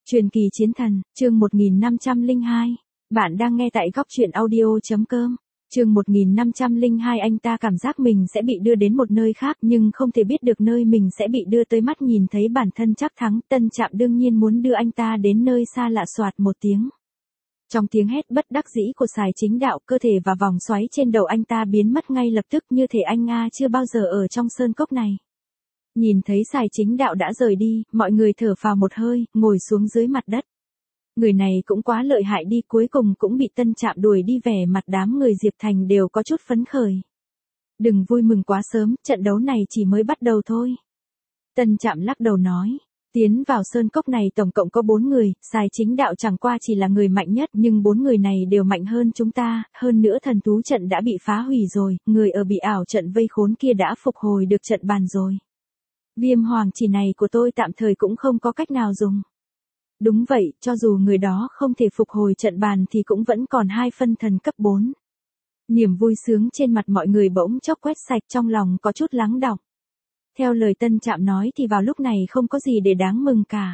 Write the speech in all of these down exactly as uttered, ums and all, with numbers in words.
Truyền kỳ chiến thần, chương một nghìn năm trăm lẻ hai. Bạn đang nghe tại góc truyện audio.com. Chương một nghìn năm trăm lẻ hai. Anh ta cảm giác mình sẽ bị đưa đến một nơi khác nhưng không thể biết được nơi mình sẽ bị đưa tới. Mắt nhìn thấy bản thân chắc thắng, Tân Trạm đương nhiên muốn đưa anh ta đến nơi xa lạ. Soạt một tiếng. Trong tiếng hét bất đắc dĩ của Sài Chính Đạo, cơ thể và vòng xoáy trên đầu anh ta biến mất ngay lập tức, như thể anh Nga chưa bao giờ ở trong sơn cốc này. Nhìn thấy Sài Chính Đạo đã rời đi, mọi người thở phào một hơi, ngồi xuống dưới mặt đất. Người này cũng quá lợi hại đi, cuối cùng cũng bị Tân Trạm đuổi đi. Vẻ mặt đám người Diệp Thành đều có chút phấn khởi. Đừng vui mừng quá sớm, trận đấu này chỉ mới bắt đầu thôi. Tân Trạm lắc đầu nói. Tiến vào sơn cốc này tổng cộng có bốn người, Sài Chính Đạo chẳng qua chỉ là người mạnh nhất, nhưng bốn người này đều mạnh hơn chúng ta, hơn nữa thần thú trận đã bị phá hủy rồi, người ở bị ảo trận vây khốn kia đã phục hồi được trận bàn rồi. Viêm hoàng chỉ này của tôi tạm thời cũng không có cách nào dùng. Đúng vậy, cho dù người đó không thể phục hồi trận bàn thì cũng vẫn còn hai phân thần cấp bốn. Niềm vui sướng trên mặt mọi người bỗng chốc quét sạch, trong lòng có chút lắng đọng. Theo lời Tân Trạm nói thì vào lúc này không có gì để đáng mừng cả.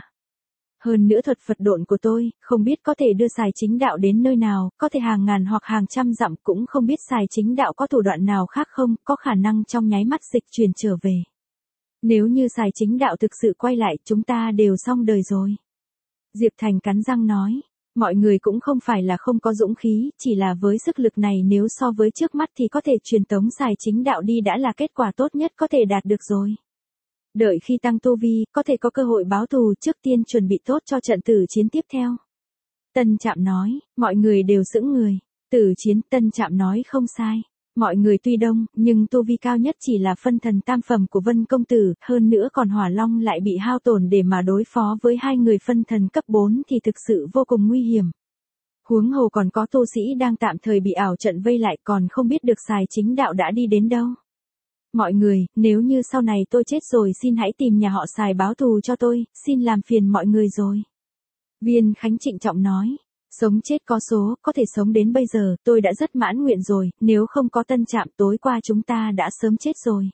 Hơn nữa thuật Phật độn của tôi, không biết có thể đưa Sài Chính Đạo đến nơi nào, có thể hàng ngàn hoặc hàng trăm dặm, cũng không biết Sài Chính Đạo có thủ đoạn nào khác không, có khả năng trong nháy mắt dịch chuyển trở về. Nếu như Sài Chính Đạo thực sự quay lại, chúng ta đều xong đời rồi. Diệp Thành cắn răng nói, mọi người cũng không phải là không có dũng khí, chỉ là với sức lực này nếu so với trước mắt thì có thể truyền tống Sài Chính Đạo đi đã là kết quả tốt nhất có thể đạt được rồi. Đợi khi tăng tu vi, có thể có cơ hội báo thù, trước tiên chuẩn bị tốt cho trận tử chiến tiếp theo. Tân Trạm nói, mọi người đều sững người. Tử chiến, Tân Trạm nói không sai. Mọi người tuy đông, nhưng tu vi cao nhất chỉ là phân thần tam phẩm của Vân Công Tử, hơn nữa còn Hỏa Long lại bị hao tổn, để mà đối phó với hai người phân thần cấp bốn thì thực sự vô cùng nguy hiểm. Huống hồ còn có tu sĩ đang tạm thời bị ảo trận vây lại, còn không biết được Sài Chính Đạo đã đi đến đâu. Mọi người, nếu như sau này tôi chết rồi xin hãy tìm nhà họ Sài báo thù cho tôi, xin làm phiền mọi người rồi. Viên Khánh trịnh trọng nói. Sống chết có số, có thể sống đến bây giờ, tôi đã rất mãn nguyện rồi, nếu không có Tân Trạm tối qua chúng ta đã sớm chết rồi.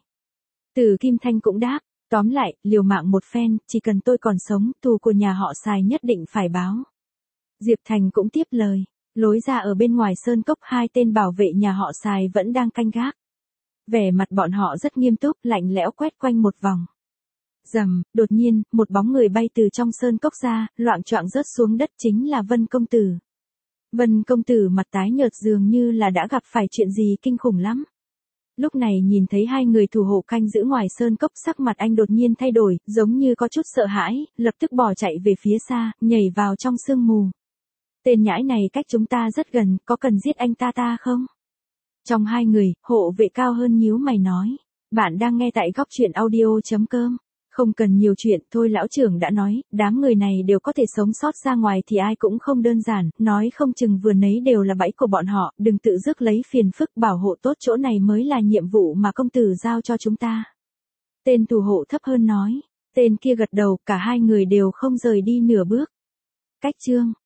Từ Kim Thanh cũng đáp, tóm lại, liều mạng một phen, chỉ cần tôi còn sống, thù của nhà họ Sài nhất định phải báo. Diệp Thành cũng tiếp lời, lối ra ở bên ngoài sơn cốc, hai tên bảo vệ nhà họ Sài vẫn đang canh gác. Vẻ mặt bọn họ rất nghiêm túc, lạnh lẽo quét quanh một vòng. Rầm, đột nhiên, một bóng người bay từ trong sơn cốc ra, loạng choạng rớt xuống đất, chính là Vân Công Tử. Vân Công Tử mặt tái nhợt dường như là đã gặp phải chuyện gì kinh khủng lắm. Lúc này nhìn thấy hai người thủ hộ canh giữ ngoài sơn cốc, sắc mặt anh đột nhiên thay đổi, giống như có chút sợ hãi, lập tức bỏ chạy về phía xa, nhảy vào trong sương mù. Tên nhãi này cách chúng ta rất gần, có cần giết anh ta ta không? Trong hai người, hộ vệ cao hơn nhíu mày nói. Bạn đang nghe tại góc truyện audio.com. Không cần nhiều chuyện, thôi lão trưởng đã nói, đám người này đều có thể sống sót ra ngoài thì ai cũng không đơn giản, nói không chừng vừa nấy đều là bẫy của bọn họ, đừng tự rước lấy phiền phức, bảo hộ tốt chỗ này mới là nhiệm vụ mà công tử giao cho chúng ta. Tên thủ hộ thấp hơn nói, tên kia gật đầu, cả hai người đều không rời đi nửa bước. Cách chương